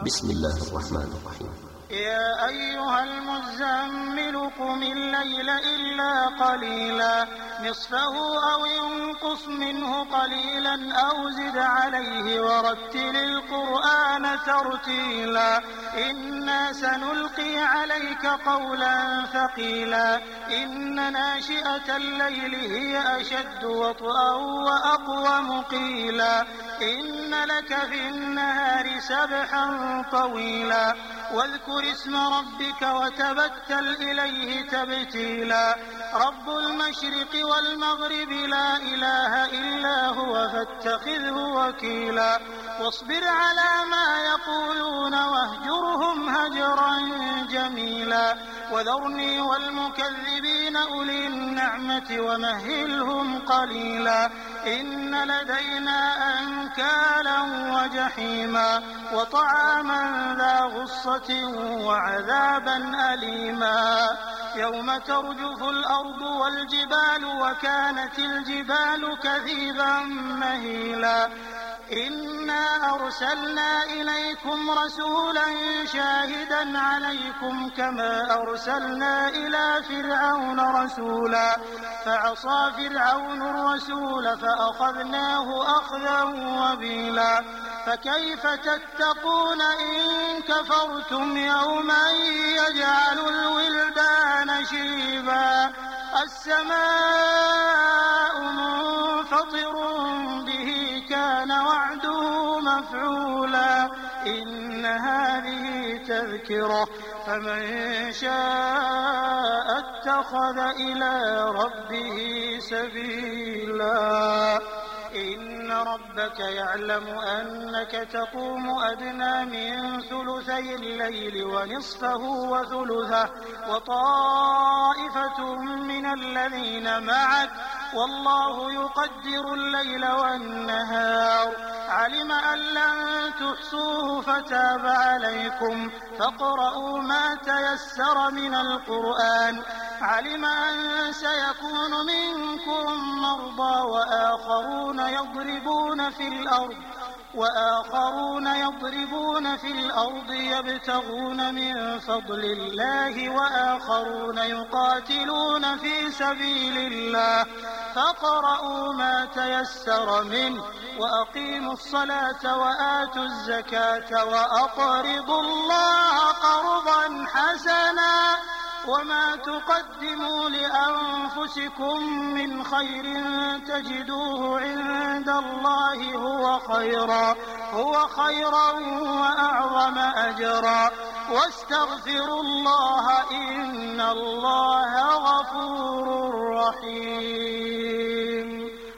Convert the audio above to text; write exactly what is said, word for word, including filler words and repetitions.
بسم الله الرحمن الرحيم. يا أيها المزمل قم الليل إلا قليلا نصفه أو انقص منه قليلا أو زد عليه ورتل القرآن ترتيلا إنا سنلقي عليك قولا ثقيلا إن ناشئة الليل هي أشد وطئا وأقوم قيلا إن لك في النهار سبحا طويلا واذكر اسم ربك وتبتل إليه تبتيلا رب المشرق والمغرب لا إله إلا هو فاتخذه وكيلا واصبر على ما يقولون واهجرهم هجرا جميلا وذرني والمكذبين أولي النعمة ومهلهم قليلا إن لدينا أنكالا وجحيما وطعاما ذا غصة وعذابا أليما يوم ترجف الأرض والجبال وكانت الجبال كثيبا مهيلا إنا أرسلنا إليكم رسولا شاهدا عليكم كما أرسلنا إلى فرعون رسولا فعصى فرعون الرسول فأخذناه أخذا وبيلا فكيف تتقون إن كفرتم يوما يجعل الولدان شيبا السماء منفطر به كان وعده مفعولا إن هذه تذكرة فمن شاء اتخذ إلى ربه سبيلا إن ربك يعلم أنك تقوم أدنى من ثلثي الليل ونصفه وثلثه وطائفة من الذين معك والله يقدر الليل والنهار علم أن لن تحصوه فتاب عليكم فاقرؤوا ما تيسر من القرآن علم أن سيكون منكم مرضى وآخرون يضربون في الأرض وآخرون يضربون في الأرض يبتغون من فضل الله وآخرون يقاتلون في سبيل الله فاقرؤوا ما تيسر منه وأقيموا الصلاة وآتوا الزكاة وأقرضوا الله قرضا حسنا وما تقدموا لأنفسكم من خير تجدوه عند الله هو خيرا هو خيرا وأعظم أجرا واستغفروا الله إن الله غفور رحيم.